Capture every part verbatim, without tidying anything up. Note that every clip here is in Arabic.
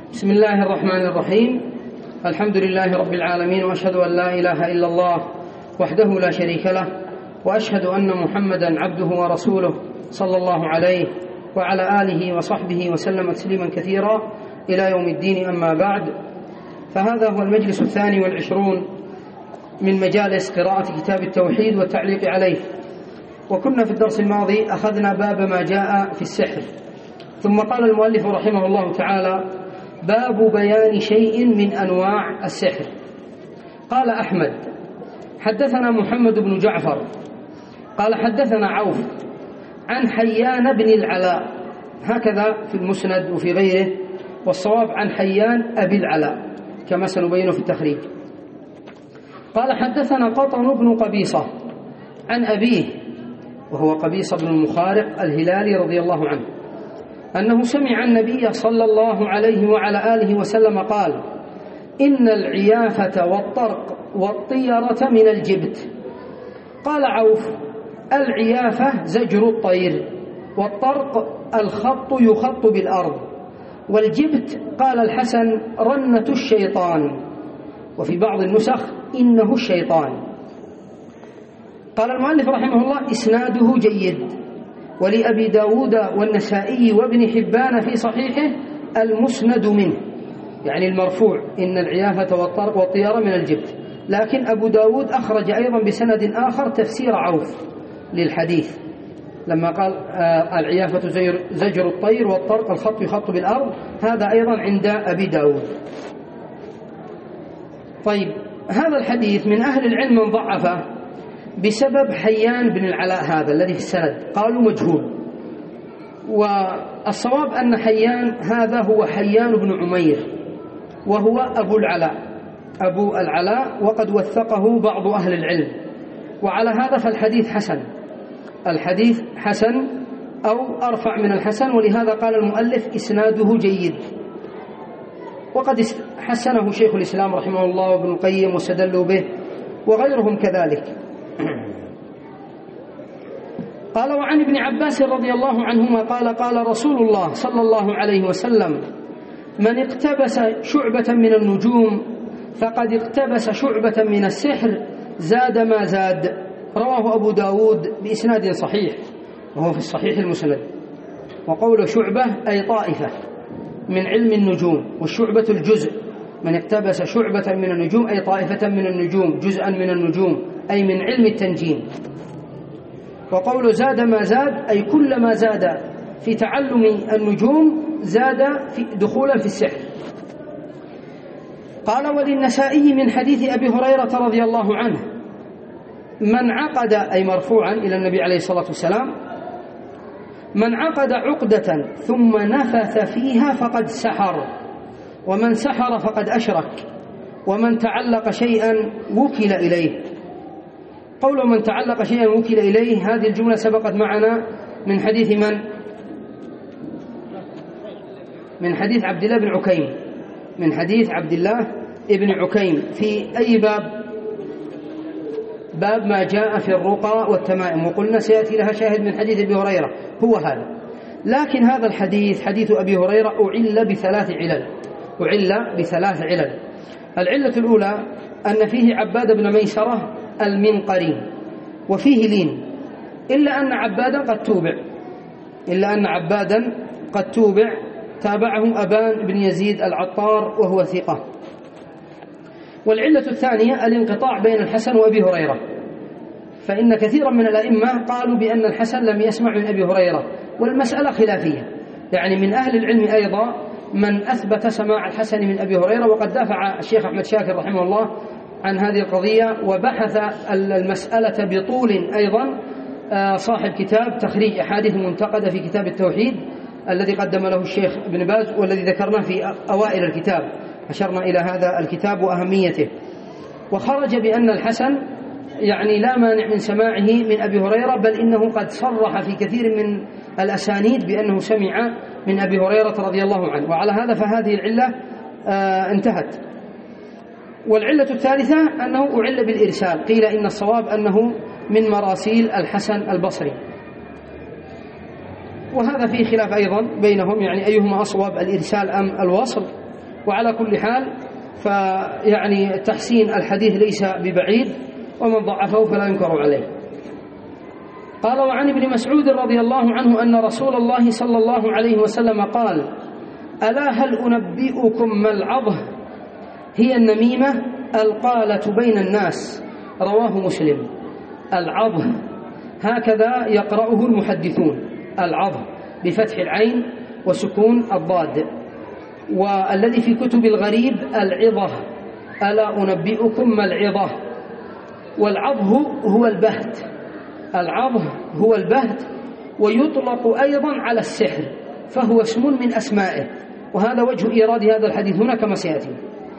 بسم الله الرحمن الرحيم. الحمد لله رب العالمين، وأشهد أن لا إله إلا الله وحده لا شريك له، وأشهد أن محمدا عبده ورسوله صلى الله عليه وعلى آله وصحبه وسلم تسليما كثيرا إلى يوم الدين. أما بعد، فهذا هو المجلس الثاني والعشرون من مجالس قراءة كتاب التوحيد والتعليق عليه. وكنا في الدرس الماضي أخذنا باب ما جاء في السحر، ثم قال المؤلف رحمه الله تعالى: باب بيان شيء من أنواع السحر. قال أحمد: حدثنا محمد بن جعفر قال حدثنا عوف عن حيان بن العلاء، هكذا في المسند وفي غيره، والصواب عن حيان أبي العلاء كما سنبينه في التخريج. قال حدثنا قطن بن قبيصة عن أبيه، وهو قبيصة بن المخارق الهلالي رضي الله عنه، أنه سمع النبي صلى الله عليه وعلى آله وسلم قال: إن العيافة والطرق والطيرة من الجبت. قال عوف: العيافة زجر الطير، والطرق الخط يخط بالأرض، والجبت قال الحسن رنة الشيطان، وفي بعض النسخ إنه الشيطان. قال المؤلف رحمه الله: إسناده جيد، ولأبي داود والنسائي وابن حبان في صحيحه المسند منه، يعني المرفوع، إن العيافة والطرق والطيرة من الجبت. لكن أبو داود أخرج أيضا بسند آخر تفسير عوف للحديث لما قال آه العيافة زجر الطير والطرق الخط يخط بالأرض، هذا أيضا عند أبي داود. طيب، هذا الحديث من أهل العلم من ضعفه بسبب حيان بن العلاء هذا الذي في السند، قالوا مجهول، والصواب أن حيان هذا هو حيان بن عمير، وهو أبو العلاء أبو العلاء وقد وثقه بعض أهل العلم، وعلى هذا فالحديث حسن، الحديث حسن أو أرفع من الحسن، ولهذا قال المؤلف إسناده جيد، وقد حسنه شيخ الإسلام رحمه الله وابن القيم واستدلوا به وغيرهم كذلك. قال: وعن ابن عباس رضي الله عنهما قال: قال رسول الله صلى الله عليه وسلم: من اقتبس شعبة من النجوم فقد اقتبس شعبة من السحر، زاد ما زاد. رواه أبو داود بإسناد صحيح، وهو في الصحيح المسند. وقول شعبة أي طائفة من علم النجوم، والشعبة الجزء، من اقتبس شعبة من النجوم أي طائفة من النجوم، جزءا من النجوم، أي من علم التنجيم. وقول زاد ما زاد أي كلما زاد في تعلم النجوم زاد في دخولا في السحر. قال: وللنسائي من حديث أبي هريرة رضي الله عنه: من عقد، أي مرفوعا إلى النبي عليه الصلاة والسلام، من عقد عقدة ثم نفث فيها فقد سحر، ومن سحر فقد أشرك، ومن تعلق شيئا وكل إليه. قول من تعلق شيئا وكل إليه، هذه الجملة سبقت معنا من حديث من؟ من حديث عبد الله بن عكيم، من حديث عبد الله بن عكيم. في أي باب؟ باب ما جاء في الرقى والتمائم، وقلنا سيأتي لها شاهد من حديث أبي هريرة، هو هذا. لكن هذا الحديث حديث أبي هريرة أعل بثلاث علل أعل بثلاث علل. العلة الأولى أن فيه عباد بن ميسرة المنقري، وفيه لين، إلا أن عبادا قد توبع إلا أن عبادا قد توبع تابعه أبان بن يزيد العطار وهو ثقة. والعلة الثانية الانقطاع بين الحسن وأبي هريرة، فإن كثيرا من الأئمة قالوا بأن الحسن لم يسمع من أبي هريرة، والمسألة خلافية، يعني من أهل العلم أيضا من أثبت سماع الحسن من أبي هريرة، وقد دافع الشيخ أحمد شاكر رحمه الله عن هذه القضية، وبحث المسألة بطول أيضا صاحب كتاب تخريج أحاديث منتقدة في كتاب التوحيد الذي قدم له الشيخ ابن باز، والذي ذكرناه في أوائل الكتاب، أشرنا إلى هذا الكتاب وأهميته. وخرج بأن الحسن يعني لا مانع من سماعه من أبي هريرة، بل إنه قد صرح في كثير من الأسانيد بأنه سمع من أبي هريرة رضي الله عنه. وعلى هذا فهذه العلة آه انتهت. والعلة الثالثة أنه أعل بالإرسال، قيل إن الصواب أنه من مراسيل الحسن البصري، وهذا فيه خلاف أيضا بينهم، يعني أيهما أصوب، الإرسال أم الوصل. وعلى كل حال فيعني تحسين الحديث ليس ببعيد، ومن ضعفه فلا ينكر عليه. قال: وعن ابن مسعود رضي الله عنه أن رسول الله صلى الله عليه وسلم قال: ألا هل أنبئكم ما العضه؟ هي النميمة القالة بين الناس. رواه مسلم. العضه هكذا يقرأه المحدثون، العضه بفتح العين وسكون الضاد، والذي في كتب الغريب العظة. ألا أنبئكم ما العظة؟ والعضه هو البهت، العضه هو البهت، ويطلق أيضا على السحر، فهو اسم من أسمائه، وهذا وجه إيراد هذا الحديث هنا كما سيأتي.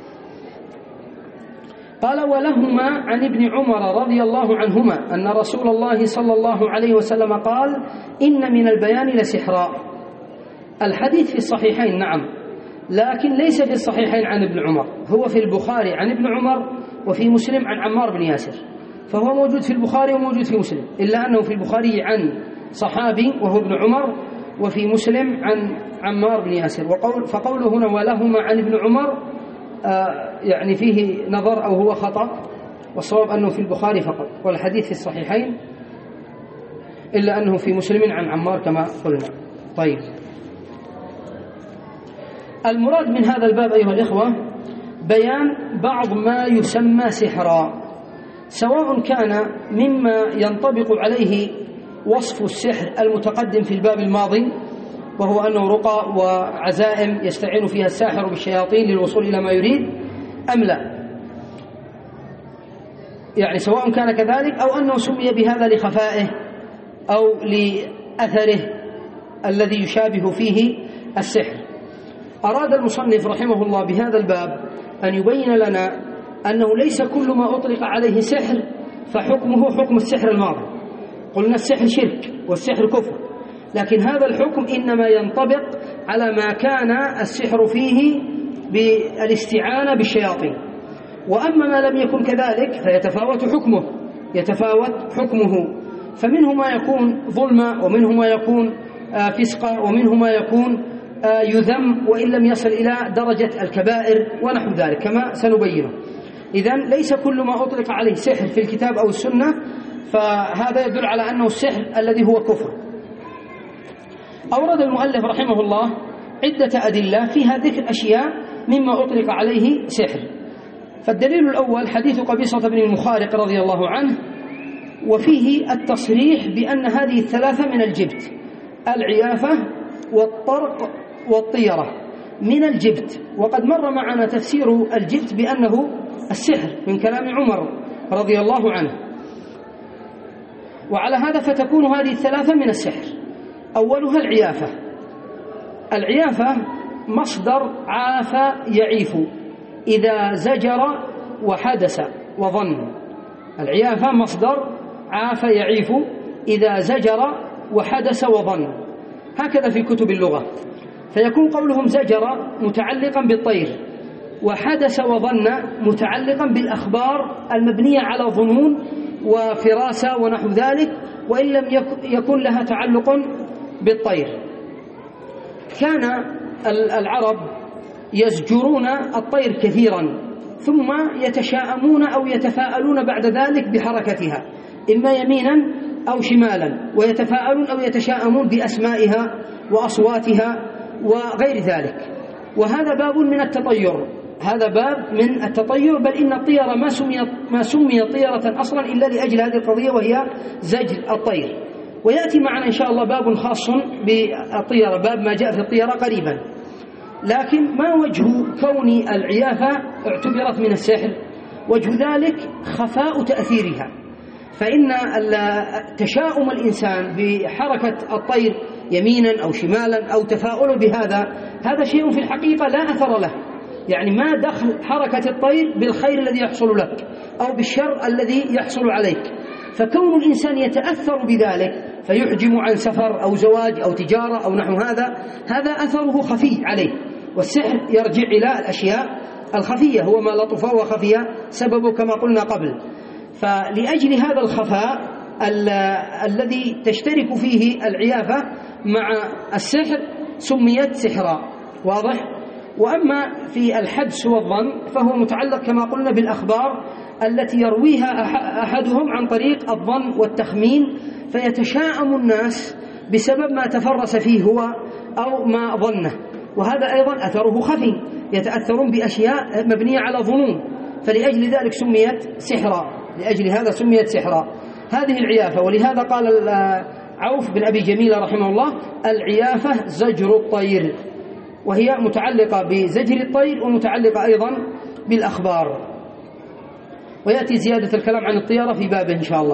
قال: ولهما عن ابن عمر رضي الله عنهما أن رسول الله صلى الله عليه وسلم قال: إن من البيان لسحرا. الحديث في الصحيحين نعم، لكن ليس في الصحيحين عن ابن عمر، هو في البخاري عن ابن عمر وفي مسلم عن عمار بن ياسر، فهو موجود في البخاري وموجود في مسلم، إلا أنه في البخاري عن صحابي وهو ابن عمر، وفي مسلم عن عمار بن ياسر. وقول فقوله هنا ولهما عن ابن عمر آه يعني فيه نظر أو هو خطأ، والصواب أنه في البخاري فقط، والحديث في الصحيحين، إلا أنه في مسلم عن عمار كما قلنا. طيب، المراد من هذا الباب أيها الإخوة بيان بعض ما يسمى سحرا، سواء كان مما ينطبق عليه وصف السحر المتقدم في الباب الماضي، وهو أنه رقى وعزائم يستعين فيها الساحر بالشياطين للوصول إلى ما يريد، أم لا، يعني سواء كان كذلك أو أنه سمي بهذا لخفائه أو لأثره الذي يشابه فيه السحر. أراد المصنف رحمه الله بهذا الباب أن يبين لنا أنه ليس كل ما أطلق عليه سحر فحكمه حكم السحر الماضي. قلنا السحر شرك والسحر كفر، لكن هذا الحكم إنما ينطبق على ما كان السحر فيه بالاستعانة بالشياطين، وأما ما لم يكن كذلك فيتفاوت حكمه يتفاوت حكمه فمنه ما يكون ظلما، ومنه ما يكون فسقا، ومنه ما يكون يذم وإن لم يصل إلى درجة الكبائر ونحو ذلك كما سنبينه. إذن ليس كل ما أطلق عليه سحر في الكتاب أو السنة فهذا يدل على أنه السحر الذي هو كفر. أورد المؤلف رحمه الله عدة أدلة فيها ذكر أشياء مما أطلق عليه سحر. فالدليل الأول حديث قبيصة بن المخارق رضي الله عنه، وفيه التصريح بأن هذه الثلاثة من الجبت: العيافة والطرق والطيرة من الجبت. وقد مر معنا تفسير الجبت بأنه السحر من كلام عمر رضي الله عنه، وعلى هذا فتكون هذه الثلاثة من السحر. أولها العيافة. العيافة مصدر عاف يعيف إذا زجر وحدث وظن. العيافة مصدر عاف يعيف إذا زجر وحدث وظن، هكذا في كتب اللغة. فيكون قولهم زجر متعلقا بالطير، وحدث وظن متعلقا بالأخبار المبنية على ظنون وفراسة ونحو ذلك، وإن لم يكن لها تعلق بالطير. كان العرب يزجرون الطير كثيرا ثم يتشاءمون أو يتفاءلون بعد ذلك بحركتها، إما يمينا أو شمالا، ويتفاءلون أو يتشاءمون بأسمائها وأصواتها وغير ذلك. وهذا باب من التطير، هذا باب من التطير، بل إن الطيرة ما سمي ما سمي طيرة أصلا إلا لأجل هذه القضية، وهي زجر الطير. ويأتي معنا إن شاء الله باب خاص بالطيرة، باب ما جاء في الطيرة قريبا. لكن ما وجه كون العيافة اعتبرت من السحر؟ وجه ذلك خفاء تأثيرها، فإن تشاؤم الإنسان بحركة الطير يمينا أو شمالا أو تفاؤل بهذا، هذا شيء في الحقيقة لا أثر له، يعني ما دخل حركة الطير بالخير الذي يحصل لك أو بالشر الذي يحصل عليك. فكون الإنسان يتأثر بذلك فيحجم عن سفر أو زواج أو تجارة أو نحو هذا، هذا أثره خفي عليه. والسحر يرجع إلى الأشياء الخفية، هو ما لطف وخفي سببه كما قلنا قبل. فلأجل هذا الخفاء ال الذي تشترك فيه العيافة مع السحر سميت سحرا، واضح؟ وأما في الحدس والظن فهو متعلق كما قلنا بالأخبار التي يرويها أحدهم عن طريق الظن والتخمين، فيتشاءم الناس بسبب ما تفرس فيه هو أو ما ظنه، وهذا أيضا أثره خفي، يتأثرون بأشياء مبنية على ظنون، فلأجل ذلك سميت سحرا، لأجل هذا سميت سحرا هذه العيافة. ولهذا قال عوف بن أبي جميلة رحمه الله: العيافة زجر الطير، وهي متعلقة بزجر الطير ومتعلقة أيضا بالأخبار، ويأتي زيادة الكلام عن الطيرة في بابه إن شاء الله.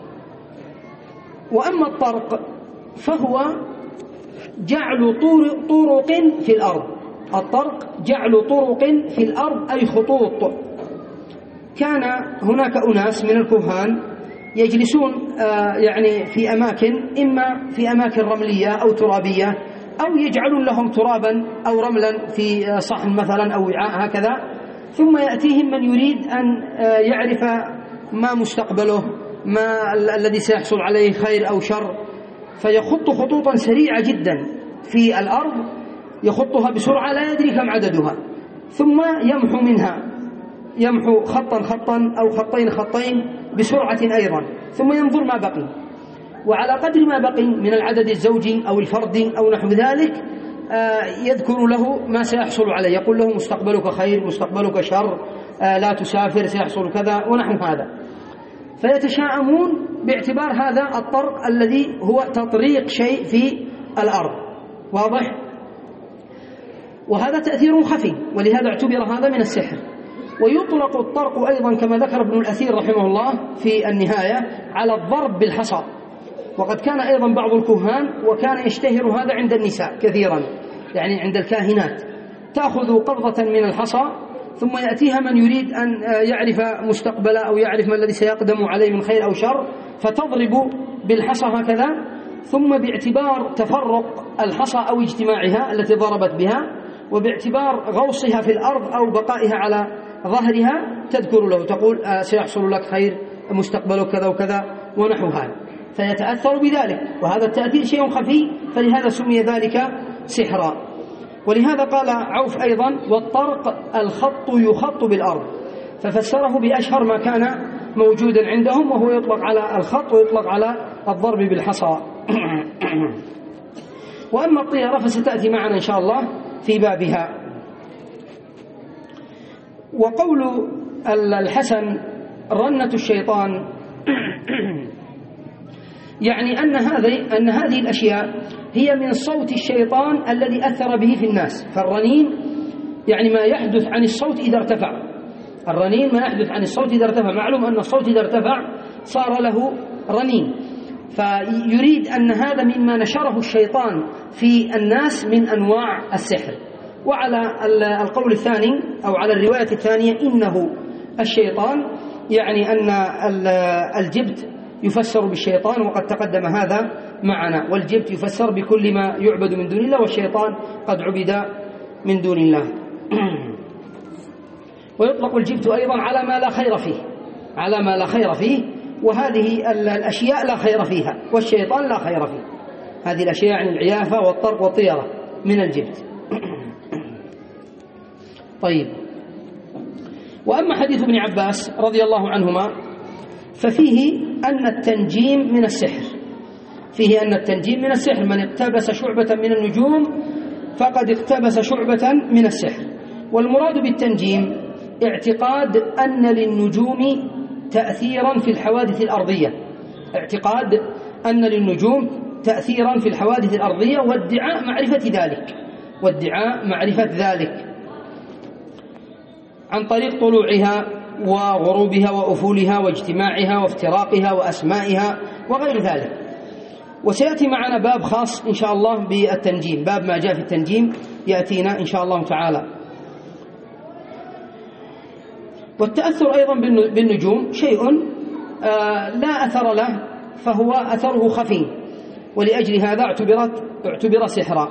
وأما الطرق فهو جعل طرق في الأرض، الطرق جعل طرق في الأرض أي خطوط. كان هناك أناس من الكهان يجلسون يعني في أماكن، إما في أماكن رملية أو ترابية، أو يجعلون لهم ترابا أو رملا في صحن مثلا أو وعاء هكذا، ثم يأتيهم من يريد أن يعرف ما مستقبله، ما الذي سيحصل عليه خير أو شر، فيخط خطوطا سريعة جدا في الأرض، يخطها بسرعة لا يدري كم عددها، ثم يمحو منها، يمحو خطا خطا أو خطين خطين بسرعة أيضا، ثم ينظر ما بقي، وعلى قدر ما بقي من العدد الزوجي أو الفردي أو نحو ذلك يذكر له ما سيحصل عليه، يقول له مستقبلك خير، مستقبلك شر، لا تسافر، سيحصل كذا ونحو هذا. فيتشاءمون باعتبار هذا الطرق الذي هو تطريق شيء في الأرض، واضح؟ وهذا تأثير خفي، ولهذا اعتبر هذا من السحر. ويطلق الطرق أيضا كما ذكر ابن الأثير رحمه الله في النهاية على الضرب بالحصى، وقد كان أيضا بعض الكهان وكان يشتهر هذا عند النساء كثيرا، يعني عند الكاهنات، تأخذ قبضة من الحصى ثم يأتيها من يريد أن يعرف مستقبله أو يعرف ما الذي سيقدم عليه من خير أو شر، فتضرب بالحصى هكذا، ثم باعتبار تفرق الحصى أو اجتماعها التي ضربت بها، وباعتبار غوصها في الأرض أو بقائها على ظهرها، تذكر له، تقول سيحصل لك خير، مستقبلك كذا وكذا ونحو هذا، فيتأثر بذلك، وهذا التأثير شيء خفي، فلهذا سمي ذلك سحرا. ولهذا قال عوف أيضا: والطرق الخط يخط بالأرض، ففسره بأشهر ما كان موجودا عندهم، وهو يطلق على الخط ويطلق على الضرب بالحصى. وأما الطيرة فستأتي معنا إن شاء الله في بابها. وقول الحسن رنة الشيطان يعني أن هذه أن هذه الأشياء هي من صوت الشيطان الذي أثر به في الناس. فالرنين يعني ما يحدث عن الصوت إذا ارتفع، الرنين ما يحدث عن الصوت إذا ارتفع، معلوم أن الصوت إذا ارتفع صار له رنين، فيريد أن هذا مما نشره الشيطان في الناس من أنواع السحر. وعلى القول الثاني أو على الرواية الثانية إنه الشيطان، يعني أن الجبت يفسر بالشيطان، وقد تقدم هذا معنا، والجبت يفسر بكل ما يعبد من دون الله، والشيطان قد عبد من دون الله. ويطلق الجبت أيضا على ما لا خير فيه، على ما لا خير فيه، وهذه الأشياء لا خير فيها، والشيطان لا خير فيه. هذه الأشياء يعني العيافة والطرق والطيرة من الجبت. طيب، وأما حديث ابن عباس رضي الله عنهما ففيه أن التنجيم من السحر، فيه أن التنجيم من السحر، من اقتبس شعبة من النجوم فقد اقتبس شعبة من السحر. والمراد بالتنجيم اعتقاد أن للنجوم تأثيرا في الحوادث الأرضية، اعتقاد أن للنجوم تأثيرا في الحوادث الأرضية، وادعاء معرفة ذلك، وادعاء معرفة ذلك عن طريق طلوعها وغروبها وأفولها واجتماعها وافتراقها وأسمائها وغير ذلك. وسيأتي معنا باب خاص إن شاء الله بالتنجيم، باب ما جاء في التنجيم يأتينا إن شاء الله تعالى. والتأثر أيضا بالنجوم شيء لا أثر له، فهو أثره خفي، ولأجل هذا اعتبرت اعتبر سحرا.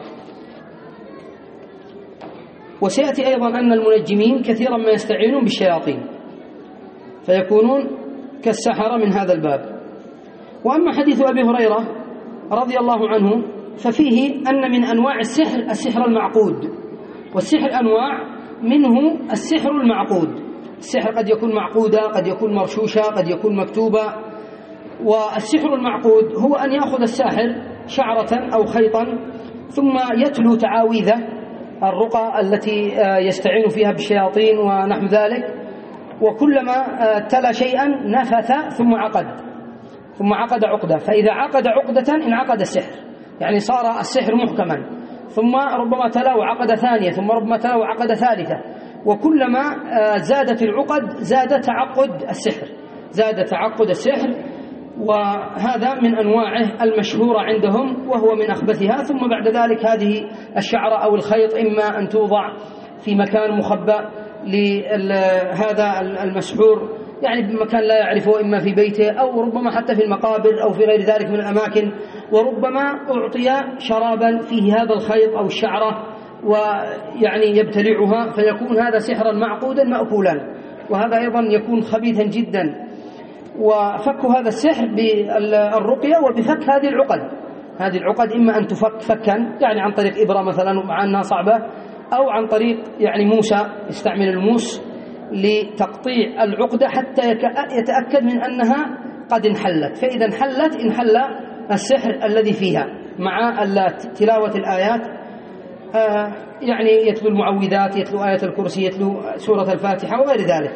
وسيأتي أيضا أن المنجمين كثيرا ما يستعينون بالشياطين، فيكونون كالسحرة من هذا الباب. وأما حديث أبي هريرة رضي الله عنه ففيه أن من أنواع السحر السحر المعقود، والسحر أنواع، منه السحر المعقود. السحر قد يكون معقودا، قد يكون مرشوشا، قد يكون مكتوبا. والسحر المعقود هو أن يأخذ الساحر شعرة أو خيطا ثم يتلو تعاويذه الرقى التي يستعين فيها بالشياطين ونحو ذلك، وكلما تلا شيئا نفث ثم عقد ثم عقد عقدة، فإذا عقد عقدة انعقد السحر، يعني صار السحر محكما، ثم ربما تلا وعقد ثانية، ثم ربما تلا وعقد ثالثة، وكلما زادت العقد زاد تعقد السحر زاد تعقد السحر وهذا من أنواعه المشهورة عندهم وهو من أخبثها. ثم بعد ذلك هذه الشعرة أو الخيط إما أن توضع في مكان مخبأ لهذا المسحور، يعني بمكان لا يعرفه، إما في بيته أو ربما حتى في المقابر أو في غير ذلك من الأماكن، وربما أعطي شرابا فيه هذا الخيط أو الشعرة ويعني يبتلعها، فيكون هذا سحرا معقودا مأكولا، وهذا أيضا يكون خبيثا جدا. وفك هذا السحر بالرقية وبفك هذه العقد هذه العقد إما أن تفك فكا، يعني عن طريق إبرة مثلا مع أنها صعبة، أو عن طريق يعني موسى، يستعمل الموس لتقطيع العقدة حتى يتأكد من أنها قد انحلت، فإذا انحلت انحل السحر الذي فيها مع تلاوة الآيات، آه يعني يتلو المعوذات، يتلو آية الكرسي، يتلو سورة الفاتحة وغير ذلك.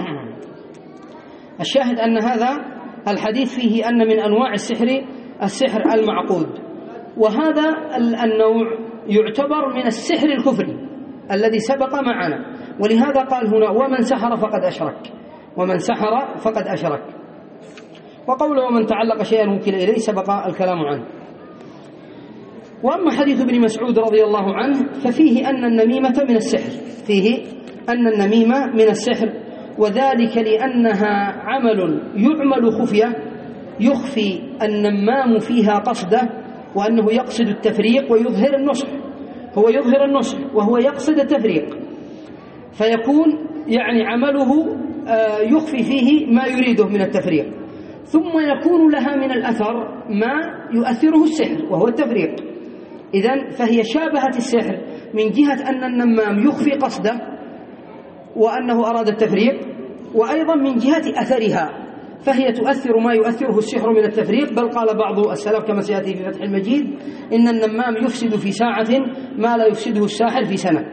الشاهد أن هذا الحديث فيه أن من أنواع السحر السحر المعقود، وهذا النوع يعتبر من السحر الكفري الذي سبق معنا، ولهذا قال هنا ومن سحر فقد أشرك ومن سحر فقد أشرك. وقوله ومن تعلق شيئا وكل إليه سبق الكلام عنه. وأما حديث ابن مسعود رضي الله عنه ففيه أن النميمة من السحر فيه أن النميمة من السحر، وذلك لأنها عمل يعمل خفية يخفي النمام فيها قصده، وأنه يقصد التفريق ويظهر النصح، هو يظهر النصح وهو يقصد التفريق، فيكون يعني عمله يخفي فيه ما يريده من التفريق، ثم يكون لها من الأثر ما يؤثره السحر وهو التفريق. إذن فهي شابهت السحر من جهة أن النمام يخفي قصده وأنه أراد التفريق، وأيضا من جهة أثرها فهي تؤثر ما يؤثره السحر من التفريق، بل قال بعض السلف كما سيأتي في فتح المجيد إن النمام يفسد في ساعة ما لا يفسده الساحر في سنة.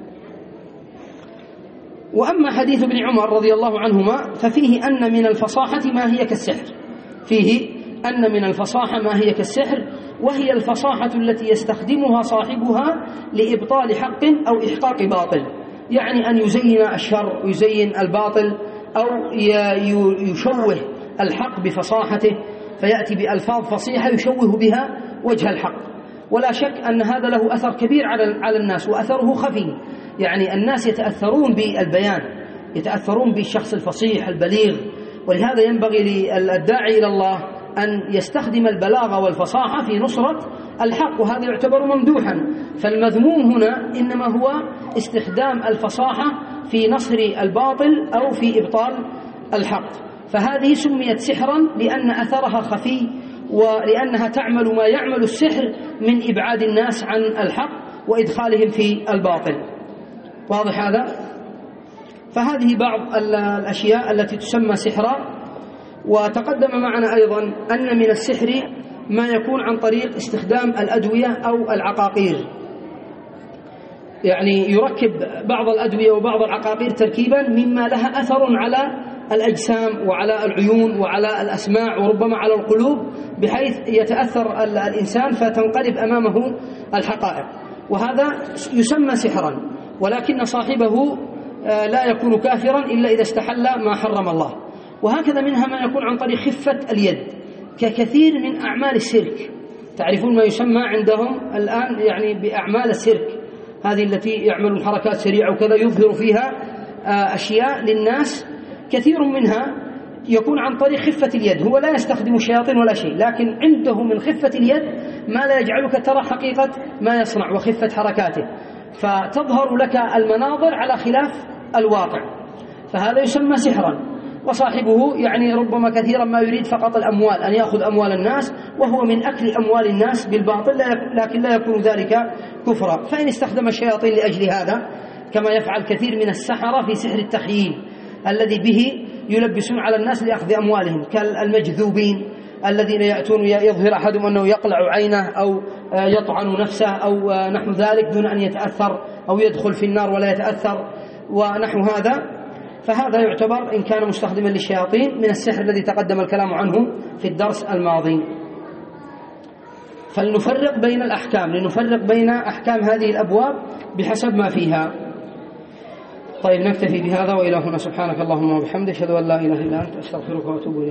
وأما حديث ابن عمر رضي الله عنهما ففيه أن من الفصاحة ما هي كالسحر فيه أن من الفصاحة ما هي كالسحر، وهي الفصاحة التي يستخدمها صاحبها لإبطال حق أو إحقاق باطل، يعني أن يزين الشر ويزين الباطل أو يشوه الحق بفصاحته، فيأتي بألفاظ فصيحة يشوه بها وجه الحق. ولا شك أن هذا له أثر كبير على الناس، وأثره خفي، يعني الناس يتأثرون بالبيان، يتأثرون بالشخص الفصيح البليغ، ولهذا ينبغي للداعي إلى الله أن يستخدم البلاغة والفصاحة في نصرة الحق، وهذا يعتبر ممدوحا. فالمذموم هنا إنما هو استخدام الفصاحة في نصر الباطل أو في إبطال الحق، فهذه سميت سحرا لأن أثرها خفي، ولأنها تعمل ما يعمل السحر من إبعاد الناس عن الحق وإدخالهم في الباطل. واضح هذا؟ فهذه بعض الأشياء التي تسمى سحرا. وتقدم معنا أيضا أن من السحر ما يكون عن طريق استخدام الأدوية أو العقاقير، يعني يركب بعض الأدوية وبعض العقاقير تركيبا مما لها أثر على الأجسام وعلى العيون وعلى الأسماع وربما على القلوب، بحيث يتأثر الإنسان فتنقلب أمامه الحقائق، وهذا يسمى سحرا، ولكن صاحبه لا يكون كافرا إلا إذا استحل ما حرم الله. وهكذا منها ما يكون عن طريق خفة اليد ككثير من أعمال السيرك، تعرفون ما يسمى عندهم الآن يعني بأعمال السيرك، هذه التي يعملون حركات سريعة وكذا يظهر فيها أشياء للناس، كثير منها يكون عن طريق خفة اليد، هو لا يستخدم الشياطين ولا شيء، لكن عنده من خفة اليد ما لا يجعلك ترى حقيقة ما يصنع وخفة حركاته، فتظهر لك المناظر على خلاف الواقع، فهذا يسمى سحرا. وصاحبه يعني ربما كثيرا ما يريد فقط الأموال، أن يأخذ أموال الناس، وهو من أكل أموال الناس بالباطل، لكن لا يكون ذلك كفرا. فإن استخدم الشياطين لأجل هذا كما يفعل كثير من السحرة في سحر التخييل الذي به يلبسون على الناس لأخذ أموالهم، كالمجذوبين الذين يأتون يظهر أحدهم أنه يقلع عينه أو يطعن نفسه أو نحو ذلك دون أن يتأثر، أو يدخل في النار ولا يتأثر ونحو هذا، فهذا يعتبر إن كان مستخدما للشياطين من السحر الذي تقدم الكلام عنه في الدرس الماضي. فلنفرق بين الأحكام، لنفرق بين أحكام هذه الأبواب بحسب ما فيها. طيب نكتفي بهذا، وإلى هنا سبحانك اللهم وبحمدك أشهد أن لا إله إلا أنت أستغفرك وأتوب إليك.